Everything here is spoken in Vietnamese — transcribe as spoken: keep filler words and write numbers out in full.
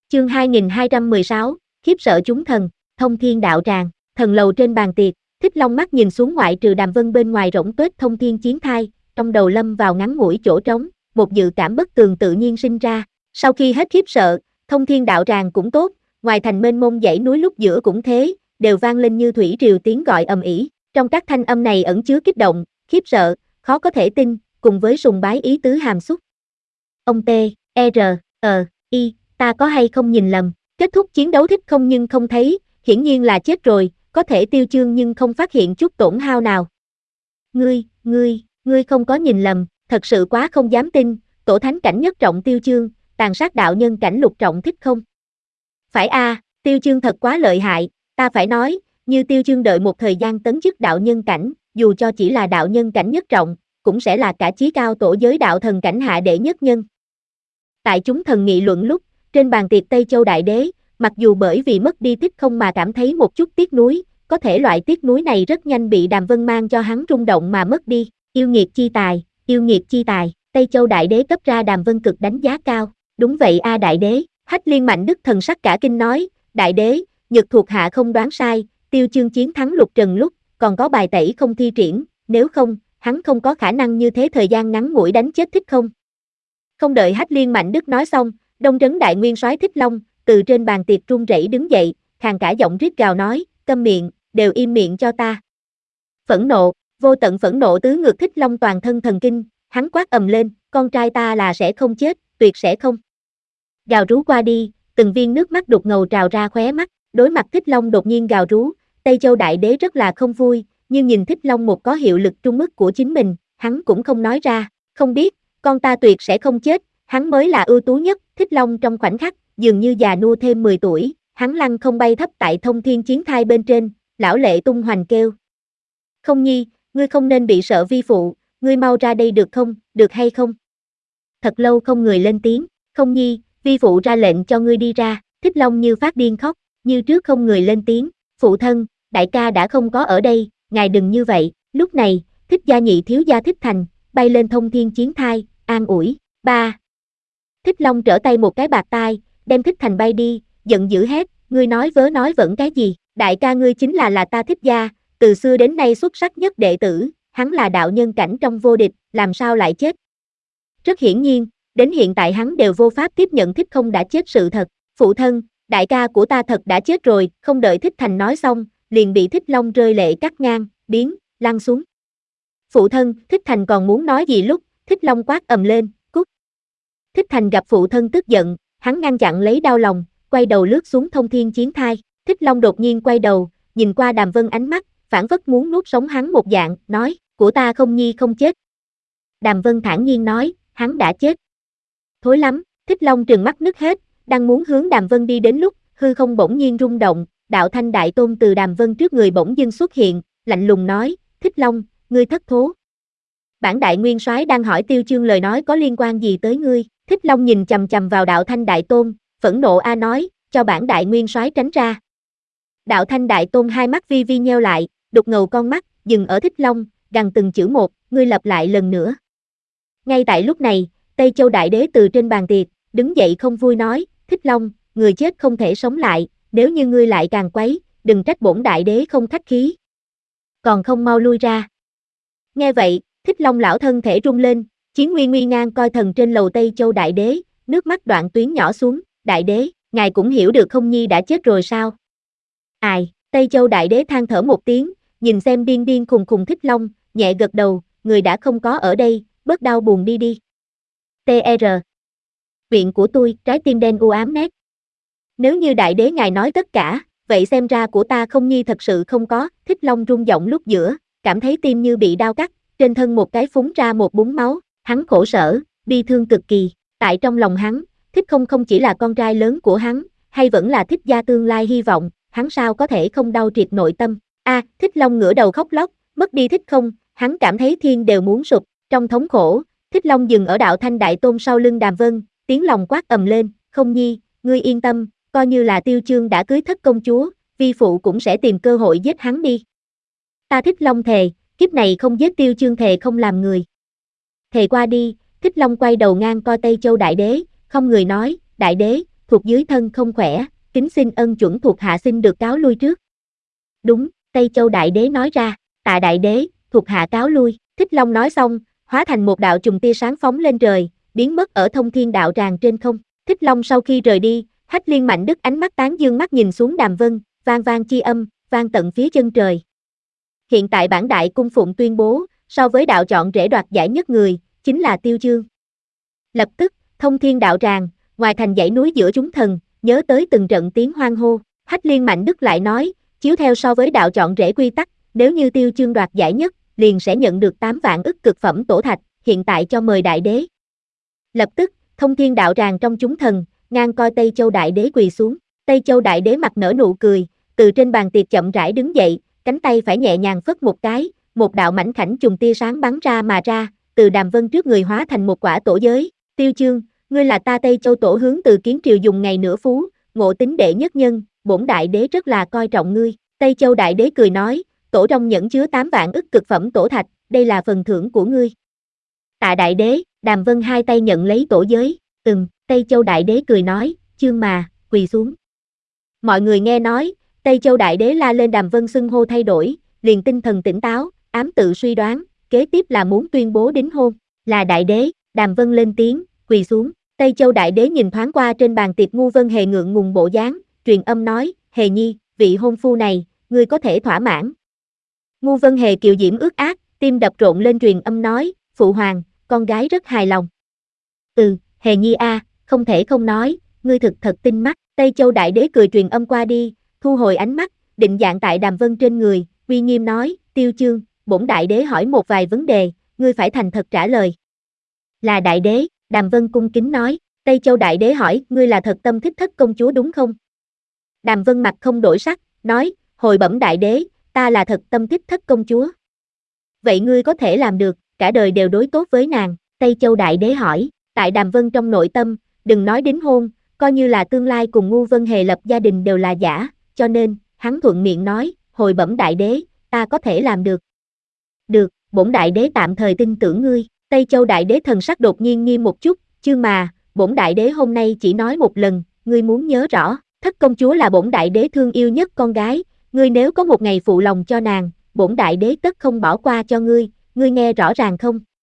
Chương hai nghìn hai trăm mười sáu, khiếp sợ chúng thần, thông thiên đạo tràng, thần lầu trên bàn tiệc, Thích Long mắt nhìn xuống ngoại trừ Đàm Vân bên ngoài rỗng tuếch thông thiên chiến thai, trong đầu lâm vào ngắn ngủi chỗ trống, một dự cảm bất tường tự nhiên sinh ra. Sau khi hết khiếp sợ, thông thiên đạo tràng cũng tốt, ngoài thành mênh mông dãy núi lúc giữa cũng thế, đều vang lên như thủy triều tiếng gọi ầm ĩ. Trong các thanh âm này ẩn chứa kích động, khiếp sợ, khó có thể tin, cùng với sùng bái ý tứ hàm xúc. Ông T, R, ờ, I, ta có hay không nhìn lầm, kết thúc chiến đấu Thích không nhưng không thấy, hiển nhiên là chết rồi, có thể tiêu chương nhưng không phát hiện chút tổn hao nào. Ngươi, ngươi, ngươi không có nhìn lầm, thật sự quá không dám tin, tổ thánh cảnh nhất trọng tiêu chương, tàn sát đạo nhân cảnh lục trọng Thích không. Phải a, à, tiêu chương thật quá lợi hại, ta phải nói, như tiêu chương đợi một thời gian tấn chức đạo nhân cảnh, dù cho chỉ là đạo nhân cảnh nhất trọng, cũng sẽ là cả chí cao tổ giới đạo thần cảnh hạ đệ nhất nhân. Tại chúng thần nghị luận lúc, trên bàn tiệc Tây Châu Đại Đế, mặc dù bởi vì mất đi Thích không mà cảm thấy một chút tiếc nuối, có thể loại tiếc nuối này rất nhanh bị Đàm Vân mang cho hắn rung động mà mất đi. Yêu nghiệt chi tài, yêu nghiệt chi tài, Tây Châu Đại Đế cấp ra Đàm Vân cực đánh giá cao. Đúng vậy a Đại Đế, Hách Liên Mạnh Đức thần sắc cả kinh nói, Đại Đế, Nhật thuộc hạ không đoán sai, tiêu chương chiến thắng Lục Trần lúc, còn có bài tẩy không thi triển, nếu không, hắn không có khả năng như thế thời gian ngắn ngủi đánh chết Thích không. Không đợi Hách Liên Mạnh Đức nói xong, Đông Trấn Đại Nguyên Soái Thích Long, từ trên bàn tiệc run rẩy đứng dậy, khàn cả giọng rít gào nói, câm miệng, đều im miệng cho ta. Phẫn nộ, vô tận phẫn nộ tứ ngược Thích Long toàn thân thần kinh, hắn quát ầm lên, con trai ta là sẽ không chết, tuyệt sẽ không. Gào rú qua đi, từng viên nước mắt đục ngầu trào ra khóe mắt, đối mặt Thích Long đột nhiên gào rú, Tây Châu Đại Đế rất là không vui, nhưng nhìn Thích Long một có hiệu lực trung mức của chính mình, hắn cũng không nói ra, không biết, con ta tuyệt sẽ không chết, hắn mới là ưu tú nhất. Thích Long trong khoảnh khắc, dường như già nua thêm mười tuổi, hắn lăn không bay thấp tại thông thiên chiến thai bên trên, lão lệ tung hoành kêu. Không nhi, ngươi không nên bị sợ vi phụ, ngươi mau ra đây được không, được hay không? Thật lâu không người lên tiếng, không nhi, vi phụ ra lệnh cho ngươi đi ra. Thích Long như phát điên khóc, như trước không người lên tiếng, phụ thân, đại ca đã không có ở đây, ngài đừng như vậy. Lúc này, Thích gia nhị thiếu gia Thích Thành, bay lên thông thiên chiến thai, an ủi, ba. Thích Long trở tay một cái bạt tai, đem Thích Thành bay đi, giận dữ hét, ngươi nói vớ nói vẩn cái gì, đại ca ngươi chính là là ta Thích gia, từ xưa đến nay xuất sắc nhất đệ tử, hắn là đạo nhân cảnh trong vô địch, làm sao lại chết? Rất hiển nhiên, đến hiện tại hắn đều vô pháp tiếp nhận Thích không đã chết sự thật, phụ thân, đại ca của ta thật đã chết rồi, không đợi Thích Thành nói xong, liền bị Thích Long rơi lệ cắt ngang, biến, lăn xuống. Phụ thân, Thích Thành còn muốn nói gì lúc, Thích Long quát ầm lên, cút. Thích Thành gặp phụ thân tức giận, hắn ngăn chặn lấy đau lòng, quay đầu lướt xuống thông thiên chiến thai. Thích Long đột nhiên quay đầu, nhìn qua Đàm Vân ánh mắt, phảng phất muốn nuốt sống hắn một dạng, nói, của ta không nhi không chết. Đàm Vân thản nhiên nói, hắn đã chết. Thối lắm, Thích Long trừng mắt nứt hết, đang muốn hướng Đàm Vân đi đến lúc, hư không bỗng nhiên rung động, đạo thanh đại tôn từ Đàm Vân trước người bỗng dưng xuất hiện, lạnh lùng nói, Thích Long, ngươi thất thố. Bản đại nguyên soái đang hỏi tiêu chương lời nói có liên quan gì tới ngươi. Thích Long nhìn chằm chằm vào đạo thanh đại tôn, phẫn nộ a nói, cho bản đại nguyên soái tránh ra. Đạo thanh đại tôn hai mắt vi vi nheo lại, đục ngầu con mắt, dừng ở Thích Long, gằn từng chữ một, ngươi lặp lại lần nữa. Ngay tại lúc này, Tây Châu Đại Đế từ trên bàn tiệc, đứng dậy không vui nói, Thích Long, người chết không thể sống lại, nếu như ngươi lại càng quấy, đừng trách bổn đại đế không khách khí. Còn không mau lui ra. Nghe vậy, Thích Long lão thân thể rung lên, Chiến Nguy nguy ngang coi thần trên lầu Tây Châu Đại Đế, nước mắt đoạn tuyến nhỏ xuống, Đại Đế, ngài cũng hiểu được không nhi đã chết rồi sao? Ai, Tây Châu Đại Đế than thở một tiếng, nhìn xem điên điên khùng khùng Thích Long, nhẹ gật đầu, người đã không có ở đây, bớt đau buồn đi đi. tê rờ. Viện của tôi, trái tim đen u ám nét. Nếu như Đại Đế ngài nói tất cả, vậy xem ra của ta không nhi thật sự không có. Thích Long rung giọng lúc giữa, cảm thấy tim như bị đau cắt, trên thân một cái phúng ra một búng máu, hắn khổ sở, bi thương cực kỳ, tại trong lòng hắn, Thích không không chỉ là con trai lớn của hắn, hay vẫn là Thích gia tương lai hy vọng, hắn sao có thể không đau triệt nội tâm. A, à, Thích Long ngửa đầu khóc lóc, mất đi Thích không, hắn cảm thấy thiên đều muốn sụp, trong thống khổ, Thích Long dừng ở đạo thanh đại tôn sau lưng Đàm Vân, tiếng lòng quát ầm lên, không nhi, ngươi yên tâm, coi như là tiêu chương đã cưới thất công chúa, vi phụ cũng sẽ tìm cơ hội giết hắn đi. Ta Thích Long thề, kiếp này không giết tiêu chương, thề không làm người. Thề qua đi, Thích Long quay đầu ngang coi Tây Châu Đại Đế, không người nói, Đại Đế, thuộc dưới thân không khỏe, kính xin ân chuẩn thuộc hạ xin được cáo lui trước. Đúng, Tây Châu Đại Đế nói ra, tạ Đại Đế, thuộc hạ cáo lui. Thích Long nói xong, hóa thành một đạo trùng tia sáng phóng lên trời, biến mất ở thông thiên đạo tràng trên không. Thích Long sau khi rời đi, Hách Liên Mạnh Đức ánh mắt tán dương mắt nhìn xuống Đàm Vân, vang vang chi âm, vang tận phía chân trời. Hiện tại bản đại cung phụng tuyên bố, so với đạo chọn rễ đoạt giải nhất người, chính là Tiêu Chương. Lập tức, thông thiên đạo tràng, ngoài thành dãy núi giữa chúng thần, nhớ tới từng trận tiếng hoan hô. Hách Liên Mạnh Đức lại nói, chiếu theo so với đạo chọn rễ quy tắc, nếu như Tiêu Chương đoạt giải nhất, liền sẽ nhận được tám vạn ức cực phẩm tổ thạch, hiện tại cho mời đại đế. Lập tức, thông thiên đạo tràng trong chúng thần, ngang coi Tây Châu Đại Đế quỳ xuống. Tây Châu Đại Đế mặt nở nụ cười, từ trên bàn tiệc chậm rãi đứng dậy, cánh tay phải nhẹ nhàng phất một cái, một đạo mảnh khảnh trùng tia sáng bắn ra mà ra, từ Đàm Vân trước người hóa thành một quả tổ giới. Tiêu Chương, ngươi là ta Tây Châu tổ hướng từ kiến triều dùng ngày nửa phú, ngộ tính đệ nhất nhân, bổn đại đế rất là coi trọng ngươi. Tây Châu Đại Đế cười nói, tổ trong nhẫn chứa tám vạn ức cực phẩm tổ thạch, đây là phần thưởng của ngươi. Tạ Đại Đế, Đàm Vân hai tay nhận lấy tổ giới, ừm, Tây Châu Đại Đế cười nói, Chương mà, quỳ xuống. Mọi người nghe nói, Tây Châu Đại Đế la lên Đàm Vân xưng hô thay đổi, liền tinh thần tỉnh táo, ám tự suy đoán, kế tiếp là muốn tuyên bố đính hôn, là Đại Đế, Đàm Vân lên tiếng, quỳ xuống. Tây Châu Đại Đế nhìn thoáng qua trên bàn tiệc Ngu Vân Hề ngượng ngùng bộ dáng, truyền âm nói, Hề Nhi, vị hôn phu này, ngươi có thể thỏa mãn. Ngu Vân Hề kiều diễm ước ác, tim đập rộn lên truyền âm nói, phụ hoàng, con gái rất hài lòng. Ừ, Hề Nhi a, không thể không nói, ngươi thực thật tinh mắt. Tây Châu Đại Đế cười truyền âm qua đi, thu hồi ánh mắt, định dạng tại Đàm Vân trên người, uy nghiêm nói, Tiêu Chương, bổn Đại Đế hỏi một vài vấn đề, ngươi phải thành thật trả lời. Là Đại Đế, Đàm Vân cung kính nói. Tây Châu Đại Đế hỏi, ngươi là thật tâm thích thất công chúa đúng không? Đàm Vân mặt không đổi sắc, nói, hồi bẩm Đại Đế, ta là thật tâm thích thất công chúa. Vậy ngươi có thể làm được, cả đời đều đối tốt với nàng. Tây Châu Đại Đế hỏi, tại Đàm Vân trong nội tâm, đừng nói đính hôn, coi như là tương lai cùng Ngu Vân Hề lập gia đình đều là giả, cho nên, hắn thuận miệng nói, hồi bẩm Đại Đế, ta có thể làm được. Được, bổn Đại Đế tạm thời tin tưởng ngươi. Tây Châu Đại Đế thần sắc đột nhiên nghiêm một chút, Chương mà, bổn Đại Đế hôm nay chỉ nói một lần, ngươi muốn nhớ rõ, thất công chúa là bổn Đại Đế thương yêu nhất con gái, ngươi nếu có một ngày phụ lòng cho nàng, bổn Đại Đế tất không bỏ qua cho ngươi, ngươi nghe rõ ràng không?